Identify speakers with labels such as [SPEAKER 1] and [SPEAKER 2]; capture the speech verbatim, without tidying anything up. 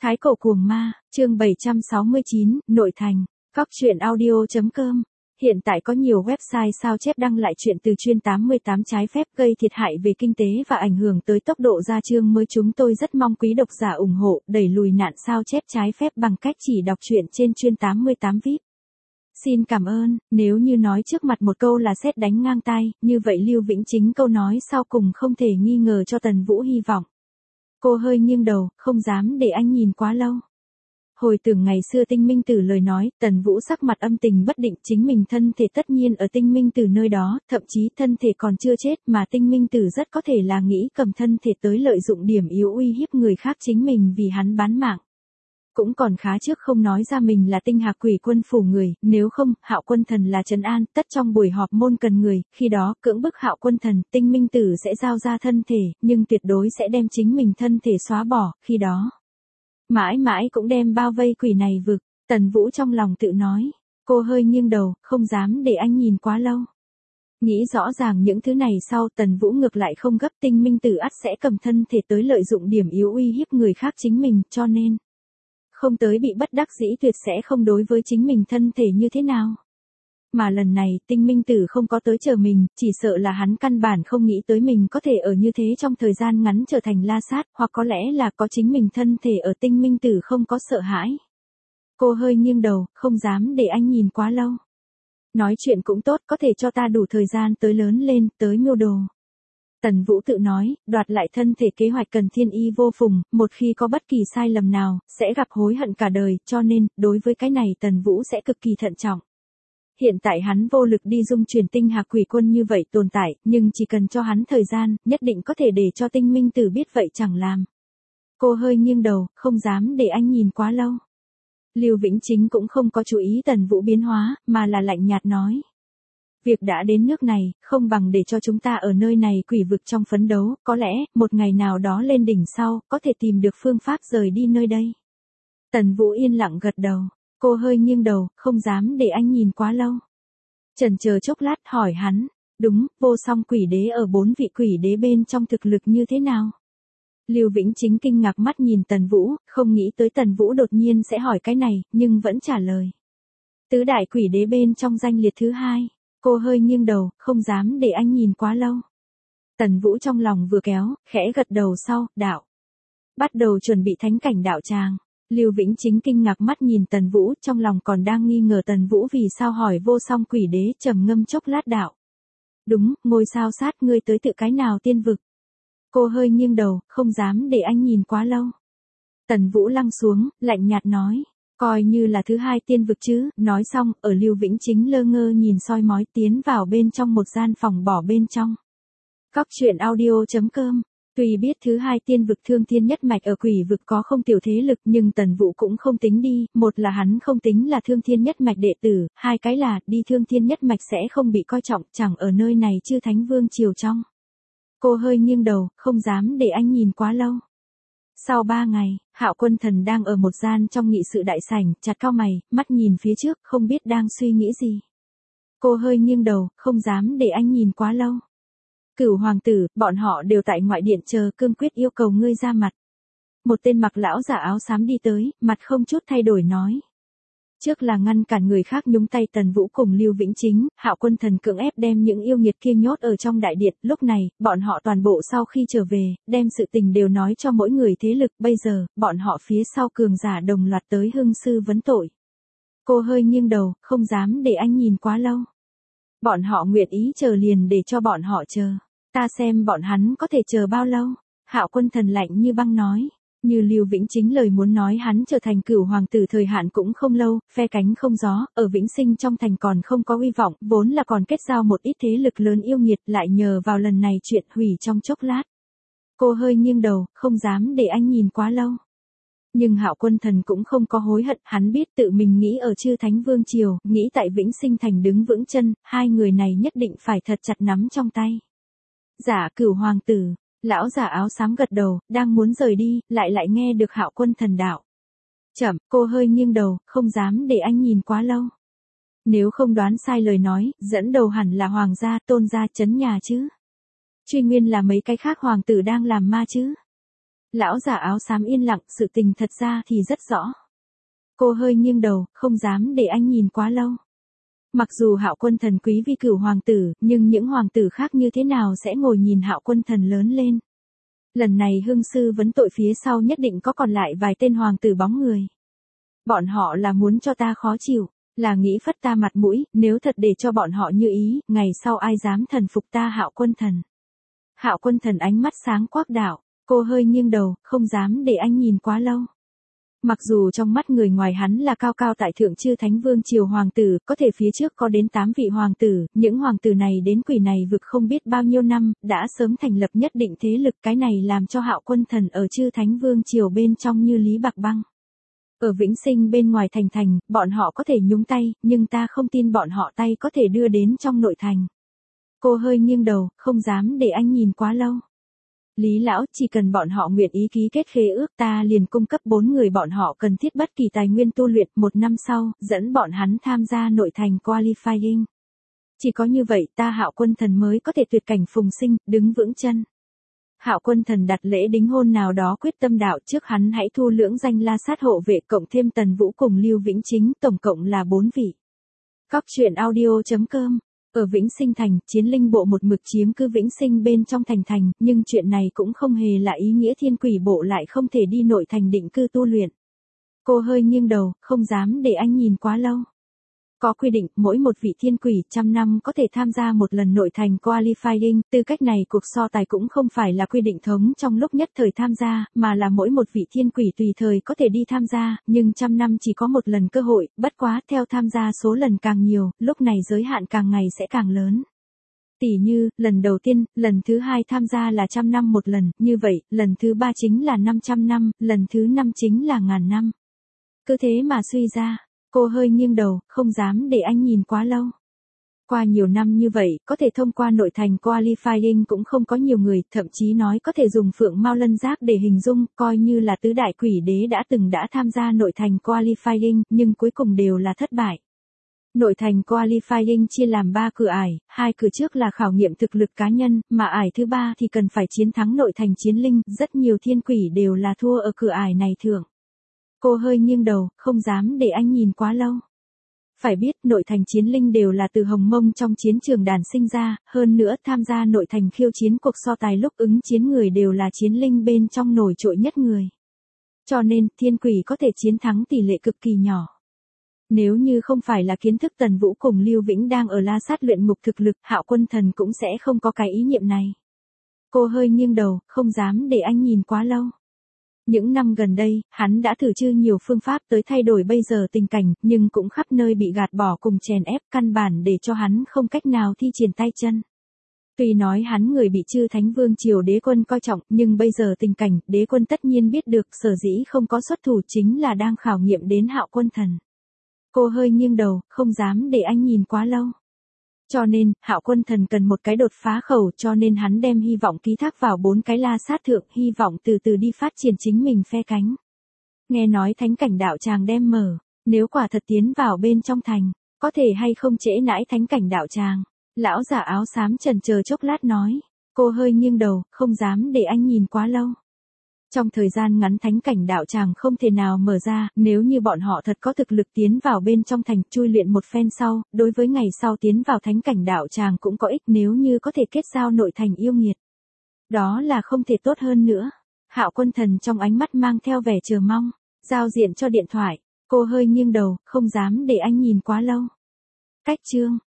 [SPEAKER 1] Thái cổ cuồng ma, chương bảy trăm sáu mươi chín, nội thành, Cóc truyện audio chấm com. Hiện tại có nhiều website sao chép đăng lại chuyện từ chuyên tám mươi tám trái phép gây thiệt hại về kinh tế và ảnh hưởng tới tốc độ ra chương mới. Chúng tôi rất mong quý độc giả ủng hộ đẩy lùi nạn sao chép trái phép bằng cách chỉ đọc truyện trên chuyên tám mươi tám vê i pê. Xin cảm ơn. Nếu như nói trước mặt một câu là sét đánh ngang tai, như vậy Lưu Vĩnh Chính câu nói sau cùng không thể nghi ngờ cho Tần Vũ hy vọng. Cô hơi nghiêng đầu, không dám để anh nhìn quá lâu. Hồi tưởng ngày xưa Tinh Minh Tử lời nói, Tần Vũ sắc mặt âm tình bất định, chính mình thân thể tất nhiên ở Tinh Minh Tử nơi đó, thậm chí thân thể còn chưa chết mà Tinh Minh Tử rất có thể là nghĩ cầm thân thể tới lợi dụng điểm yếu uy hiếp người khác chính mình vì hắn bán mạng. Cũng còn khá trước không nói ra mình là Tinh Hạc Quỷ Quân phủ người, nếu không, Hạo Quân Thần là trấn an, tất trong buổi họp môn cần người, khi đó, cưỡng bức Hạo Quân Thần, Tinh Minh Tử sẽ giao ra thân thể, nhưng tuyệt đối sẽ đem chính mình thân thể xóa bỏ, khi đó. Mãi mãi cũng đem bao vây quỷ này vực, Tần Vũ trong lòng tự nói. Cô hơi nghiêng đầu, không dám để anh nhìn quá lâu. Nghĩ rõ ràng những thứ này sau, Tần Vũ ngược lại không gấp, Tinh Minh Tử ắt sẽ cầm thân thể tới lợi dụng điểm yếu uy hiếp người khác chính mình, cho nên không tới bị bất đắc dĩ tuyệt sẽ không đối với chính mình thân thể như thế nào. Mà lần này, Tinh Minh Tử không có tới chờ mình, chỉ sợ là hắn căn bản không nghĩ tới mình có thể ở như thế trong thời gian ngắn trở thành la sát, hoặc có lẽ là có chính mình thân thể ở. Tinh Minh Tử không có sợ hãi. Cô hơi nghiêng đầu, không dám để anh nhìn quá lâu. Nói chuyện cũng tốt, có thể cho ta đủ thời gian tới lớn lên, tới mưu đồ. Tần Vũ tự nói, đoạt lại thân thể kế hoạch cần thiên y vô phùng, một khi có bất kỳ sai lầm nào, sẽ gặp hối hận cả đời, cho nên, đối với cái này Tần Vũ sẽ cực kỳ thận trọng. Hiện tại hắn vô lực đi dung chuyển Tinh Hạc Quỷ Quân như vậy tồn tại, nhưng chỉ cần cho hắn thời gian, nhất định có thể để cho Tinh Minh Tử biết vậy chẳng làm. Cô hơi nghiêng đầu, không dám để anh nhìn quá lâu. Lưu Vĩnh Chính cũng không có chú ý Tần Vũ biến hóa, mà là lạnh nhạt nói. Việc đã đến nước này, không bằng để cho chúng ta ở nơi này quỷ vực trong phấn đấu, có lẽ, một ngày nào đó lên đỉnh sau, có thể tìm được phương pháp rời đi nơi đây. Tần Vũ yên lặng gật đầu, cô hơi nghiêng đầu, không dám để anh nhìn quá lâu. Chần chờ chốc lát hỏi hắn, đúng, vô song quỷ đế ở bốn vị quỷ đế bên trong thực lực như thế nào? Lưu Vĩnh Chính kinh ngạc mắt nhìn Tần Vũ, không nghĩ tới Tần Vũ đột nhiên sẽ hỏi cái này, nhưng vẫn trả lời. Tứ đại quỷ đế bên trong danh liệt thứ hai. Cô hơi nghiêng đầu, không dám để anh nhìn quá lâu. Tần Vũ trong lòng vừa kéo, khẽ gật đầu sau, đạo. Bắt đầu chuẩn bị thánh cảnh đạo tràng. Lưu Vĩnh Chính kinh ngạc mắt nhìn Tần Vũ, trong lòng còn đang nghi ngờ Tần Vũ vì sao hỏi vô song quỷ đế, trầm ngâm chốc lát đạo. Đúng, ngôi sao sát ngươi tới tự cái nào tiên vực. Cô hơi nghiêng đầu, không dám để anh nhìn quá lâu. Tần Vũ lăng xuống, lạnh nhạt nói. Coi như là thứ hai tiên vực chứ, nói xong, ở Lưu Vĩnh Chính lơ ngơ nhìn soi mói tiến vào bên trong một gian phòng bỏ bên trong. Cóc truyện audio chấm com. Tuy biết thứ hai tiên vực Thương Thiên Nhất Mạch ở quỷ vực có không tiểu thế lực nhưng Tần Vũ cũng không tính đi, một là hắn không tính là Thương Thiên Nhất Mạch đệ tử, hai cái là đi Thương Thiên Nhất Mạch sẽ không bị coi trọng, chẳng ở nơi này chư Thánh Vương triều trong. Cô hơi nghiêng đầu, không dám để anh nhìn quá lâu. Sau ba ngày, Hạo Quân Thần đang ở một gian trong nghị sự đại sảnh, chặt cau mày, mắt nhìn phía trước, không biết đang suy nghĩ gì. Cô hơi nghiêng đầu, không dám để anh nhìn quá lâu. Cửu hoàng tử, bọn họ đều tại ngoại điện chờ cương quyết yêu cầu ngươi ra mặt. Một tên mặc lão giả áo xám đi tới, mặt không chút thay đổi nói. Trước là ngăn cản người khác nhúng tay Tần Vũ cùng Lưu Vĩnh Chính, Hạo Quân Thần cưỡng ép đem những yêu nghiệt kia nhốt ở trong đại điện, lúc này, bọn họ toàn bộ sau khi trở về, đem sự tình đều nói cho mỗi người thế lực, bây giờ, bọn họ phía sau cường giả đồng loạt tới hưng sư vấn tội. Cô hơi nghiêng đầu, không dám để anh nhìn quá lâu. Bọn họ nguyện ý chờ liền để cho bọn họ chờ, ta xem bọn hắn có thể chờ bao lâu, Hạo Quân Thần lạnh như băng nói. Như Lưu Vĩnh Chính lời muốn nói hắn trở thành cửu hoàng tử thời hạn cũng không lâu, phe cánh không gió, ở Vĩnh Sinh trong thành còn không có uy vọng, vốn là còn kết giao một ít thế lực lớn yêu nghiệt lại nhờ vào lần này chuyện hủy trong chốc lát. Cô hơi nghiêng đầu, không dám để anh nhìn quá lâu. Nhưng Hạo Quân Thần cũng không có hối hận, hắn biết tự mình nghĩ ở chư Thánh Vương triều, nghĩ tại Vĩnh Sinh thành đứng vững chân, hai người này nhất định phải thật chặt nắm trong tay. Giả cửu hoàng tử. Lão giả áo xám gật đầu, đang muốn rời đi, lại lại nghe được Hạo Quân Thần đạo. Chậm, cô hơi nghiêng đầu, không dám để anh nhìn quá lâu. Nếu không đoán sai lời nói, dẫn đầu hẳn là hoàng gia, tôn gia, trấn nhà chứ. Truy nguyên là mấy cái khác hoàng tử đang làm ma chứ. Lão già áo xám yên lặng, sự tình thật ra thì rất rõ. Cô hơi nghiêng đầu, không dám để anh nhìn quá lâu. Mặc dù Hạo Quân Thần quý vi cửu hoàng tử, nhưng những hoàng tử khác như thế nào sẽ ngồi nhìn Hạo Quân Thần lớn lên. Lần này hương sư vấn tội phía sau nhất định có còn lại vài tên hoàng tử bóng người. Bọn họ là muốn cho ta khó chịu, là nghĩ phất ta mặt mũi, nếu thật để cho bọn họ như ý, ngày sau ai dám thần phục ta Hạo Quân Thần. Hạo Quân Thần ánh mắt sáng quắc đạo, cô hơi nghiêng đầu, không dám để anh nhìn quá lâu. Mặc dù trong mắt người ngoài hắn là cao cao tại thượng chư thánh vương triều hoàng tử, có thể phía trước có đến tám vị hoàng tử, những hoàng tử này đến quỷ này vực không biết bao nhiêu năm, đã sớm thành lập nhất định thế lực, cái này làm cho Hạo Quân Thần ở chư thánh vương triều bên trong như lý bạc băng. Ở Vĩnh Sinh bên ngoài thành thành, bọn họ có thể nhúng tay, nhưng ta không tin bọn họ tay có thể đưa đến trong nội thành. Cô hơi nghiêng đầu, không dám để anh nhìn quá lâu. Lý lão, chỉ cần bọn họ nguyện ý ký kết khế ước ta liền cung cấp bốn người bọn họ cần thiết bất kỳ tài nguyên tu luyện, một năm sau, dẫn bọn hắn tham gia nội thành qualifying. Chỉ có như vậy ta Hạo Quân Thần mới có thể tuyệt cảnh phùng sinh, đứng vững chân. Hạo Quân Thần đặt lễ đính hôn nào đó quyết tâm đạo trước hắn hãy thu lưỡng danh La Sát hộ vệ cộng thêm Tần Vũ cùng Lưu Vĩnh Chính, tổng cộng là bốn vị. Cóc truyện audio chấm com. Ở Vĩnh Sinh Thành, chiến linh bộ một mực chiếm cứ Vĩnh Sinh bên trong thành thành, nhưng chuyện này cũng không hề là ý nghĩa thiên quỷ bộ lại không thể đi nội thành định cư tu luyện. Cô hơi nghiêng đầu, không dám để anh nhìn quá lâu. Có quy định, mỗi một vị thiên quỷ trăm năm có thể tham gia một lần nội thành qualifying, tư cách này cuộc so tài cũng không phải là quy định thống trong lúc nhất thời tham gia, mà là mỗi một vị thiên quỷ tùy thời có thể đi tham gia, nhưng trăm năm chỉ có một lần cơ hội, bất quá theo tham gia số lần càng nhiều, lúc này giới hạn càng ngày sẽ càng lớn. Tỷ như, lần đầu tiên, lần thứ hai tham gia là trăm năm một lần, như vậy, lần thứ ba chính là năm trăm năm, lần thứ năm chính là ngàn năm. Cứ thế mà suy ra. Cô hơi nghiêng đầu, không dám để anh nhìn quá lâu. Qua nhiều năm như vậy, có thể thông qua nội thành qualifying cũng không có nhiều người, thậm chí nói có thể dùng phượng mao lân giác để hình dung, coi như là tứ đại quỷ đế đã từng đã tham gia nội thành qualifying, nhưng cuối cùng đều là thất bại. Nội thành qualifying chia làm ba cửa ải, hai cửa trước là khảo nghiệm thực lực cá nhân, mà ải thứ ba thì cần phải chiến thắng nội thành chiến linh, rất nhiều thiên quỷ đều là thua ở cửa ải này thưởng. Cô hơi nghiêng đầu, không dám để anh nhìn quá lâu. Phải biết, nội thành chiến linh đều là từ Hồng Mông trong chiến trường đàn sinh ra, hơn nữa tham gia nội thành khiêu chiến cuộc so tài lúc ứng chiến người đều là chiến linh bên trong nổi trội nhất người. Cho nên, thiên quỷ có thể chiến thắng tỷ lệ cực kỳ nhỏ. Nếu như không phải là kiến thức Tần Vũ cùng Lưu Vĩnh đang ở La Sát luyện ngục thực lực, Hạo Quân Thần cũng sẽ không có cái ý niệm này. Cô hơi nghiêng đầu, không dám để anh nhìn quá lâu. Những năm gần đây, hắn đã thử chư nhiều phương pháp tới thay đổi bây giờ tình cảnh, nhưng cũng khắp nơi bị gạt bỏ cùng chèn ép, căn bản để cho hắn không cách nào thi triển tay chân. Tuy nói hắn người bị chư thánh vương triều đế quân coi trọng, nhưng bây giờ tình cảnh, đế quân tất nhiên biết được sở dĩ không có xuất thủ chính là đang khảo nghiệm đến Hạo Quân Thần. Cô hơi nghiêng đầu, không dám để anh nhìn quá lâu. Cho nên, Hạo Quân Thần cần một cái đột phá khẩu, cho nên hắn đem hy vọng ký thác vào bốn cái La Sát thượng, hy vọng từ từ đi phát triển chính mình phe cánh. Nghe nói thánh cảnh đạo tràng đem mở, nếu quả thật tiến vào bên trong thành, có thể hay không trễ nãi thánh cảnh đạo tràng. Lão giả áo xám chần chờ chốc lát nói, cô hơi nghiêng đầu, không dám để anh nhìn quá lâu. Trong thời gian ngắn thánh cảnh đạo tràng không thể nào mở ra, nếu như bọn họ thật có thực lực tiến vào bên trong thành, chui luyện một phen sau, đối với ngày sau tiến vào thánh cảnh đạo tràng cũng có ích nếu như có thể kết giao nội thành yêu nghiệt. Đó là không thể tốt hơn nữa. Hạo Quân Thần trong ánh mắt mang theo vẻ chờ mong, giao diện cho điện thoại, cô hơi nghiêng đầu, không dám để anh nhìn quá lâu. Cách chương